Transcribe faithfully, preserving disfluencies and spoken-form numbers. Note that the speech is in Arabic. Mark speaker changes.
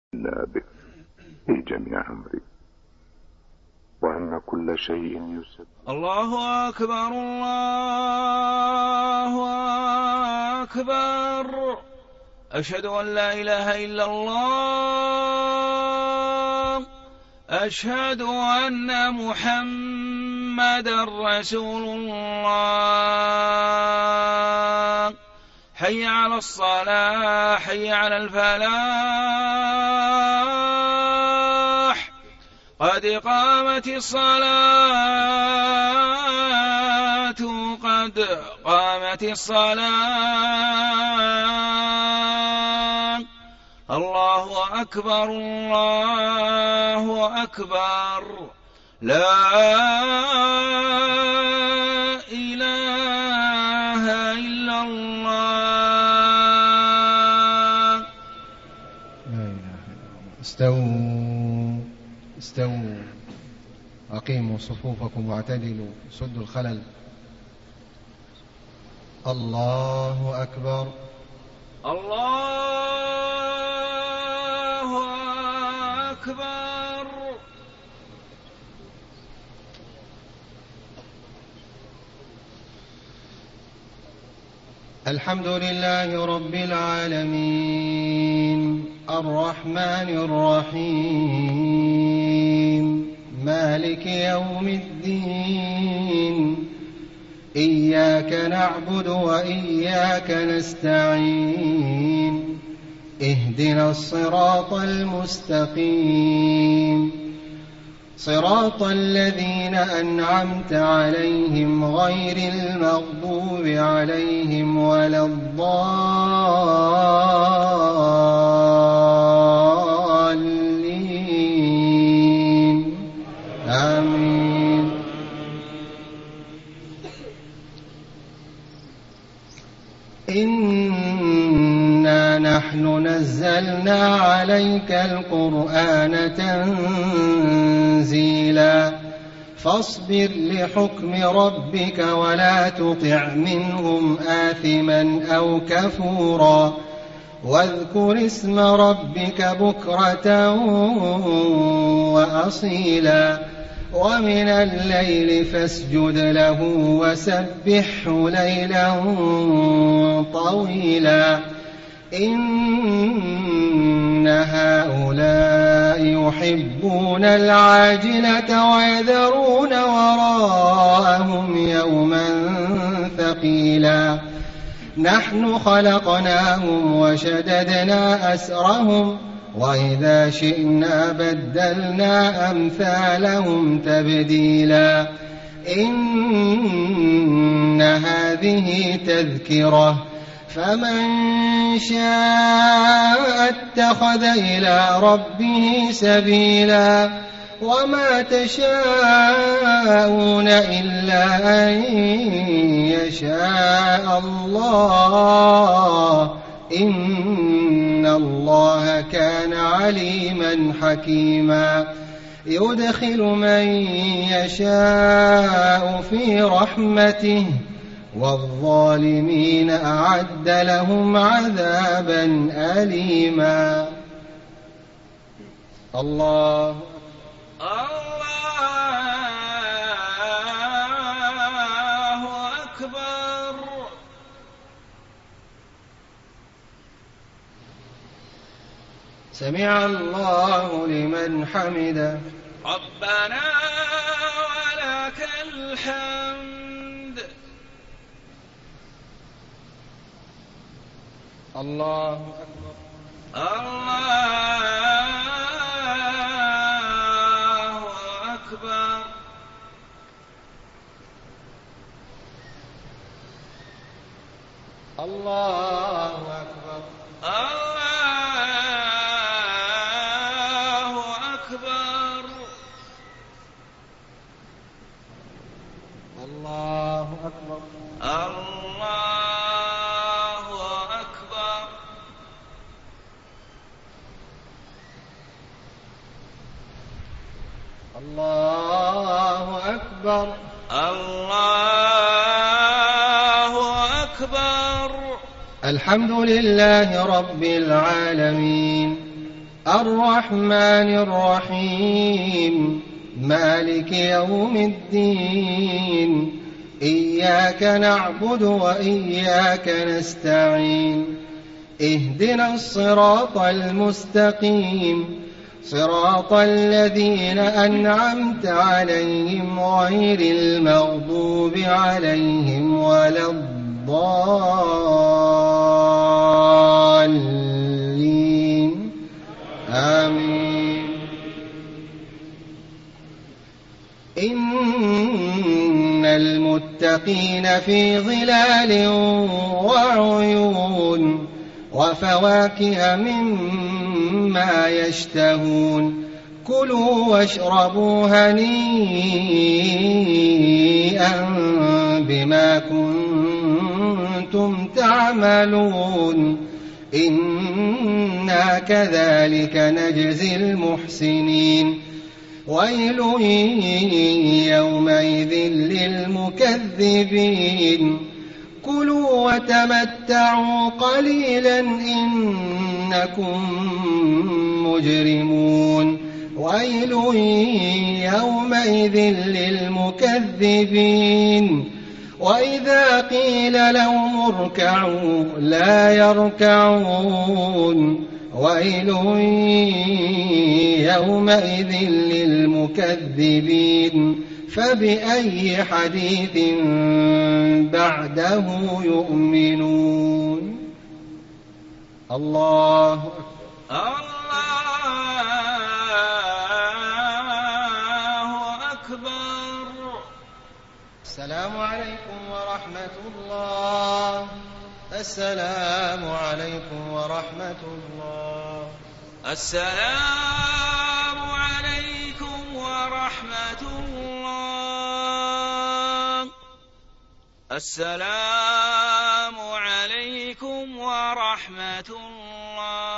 Speaker 1: إلا به في جميع أمري، وأن كل شيء يسبح.
Speaker 2: الله أكبر الله أكبر. أشهد أن لا إله إلا الله. أشهد أن محمدًا رسول الله. حي على الصلاة، حي على الفلاح، قد قامت الصلاة، قد قامت الصلاة. الله أكبر الله أكبر. لا إله إلا الله.
Speaker 3: لا إله إلا الله. استووا استووا، أقيموا صفوفكم واعتدلوا، سدوا الخلل. الله أكبر
Speaker 2: الله أكبر.
Speaker 3: الحمد لله رب العالمين، الرحمن الرحيم، مالك يوم الدين. إياك نعبد وإياك نستعين. اهدنا الصراط المستقيم، صراط الذين أنعمت عليهم غير المغضوب عليهم ولا الضالين. آمين. إنا نحن نزلنا عليك القرآن تنزيلا، فاصبر لحكم ربك ولا تطع منهم آثما أو كفورا، واذكر اسم ربك بكرة وأصيلا، ومن الليل فاسجد له وسبحه ليلا طويلا. إن هؤلاء يحبون العاجلة ويذرون وراءهم يوما ثقيلا. نحن خلقناهم وشددنا أسرهم، وإذا شئنا بدلنا أمثالهم تبديلا. إن هذه تذكرة، فمن شاء اتخذ إلى ربه سبيلا. وما تشاءون إلا أن يشاء الله. إن الله كان عليما حكيما. يدخل من يشاء في رحمته، والظالمين أعد لهم عذابا أليما. الله
Speaker 2: الله أكبر.
Speaker 3: سمع الله لمن حمده.
Speaker 2: ربنا ولك الحمد.
Speaker 3: الله أكبر
Speaker 2: الله أكبر.
Speaker 3: الله أكبر
Speaker 2: الله أكبر.
Speaker 3: الله أكبر
Speaker 2: الله أكبر.
Speaker 3: الله أكبر
Speaker 2: الله أكبر.
Speaker 3: الحمد لله رب العالمين، الرحمن الرحيم مالك يوم الدين إياك نعبد وإياك نستعين اهدنا الصراط المستقيم صراط الذين أنعمت عليهم غير المغضوب عليهم ولا الضالين آمين. إن المتقين في ظلال وعيون وفواكه مما يشتهون كلوا واشربوا هنيئا بما كنتم تعملون إنا كذلك نجزي المحسنين ويل يومئذ للمكذبين كلوا وتمتعوا قليلا إنكم مجرمون ويل يومئذ للمكذبين وإذا قيل لهم اركعوا لا يركعون ويل يومئذ للمكذبين فبأي حديث بعده يؤمنون. الله
Speaker 2: الله أكبر.
Speaker 3: السلام عليكم ورحمة الله. السلام عليكم ورحمة الله.
Speaker 2: السلام عليكم ورحمة الله. السلام عليكم ورحمة الله.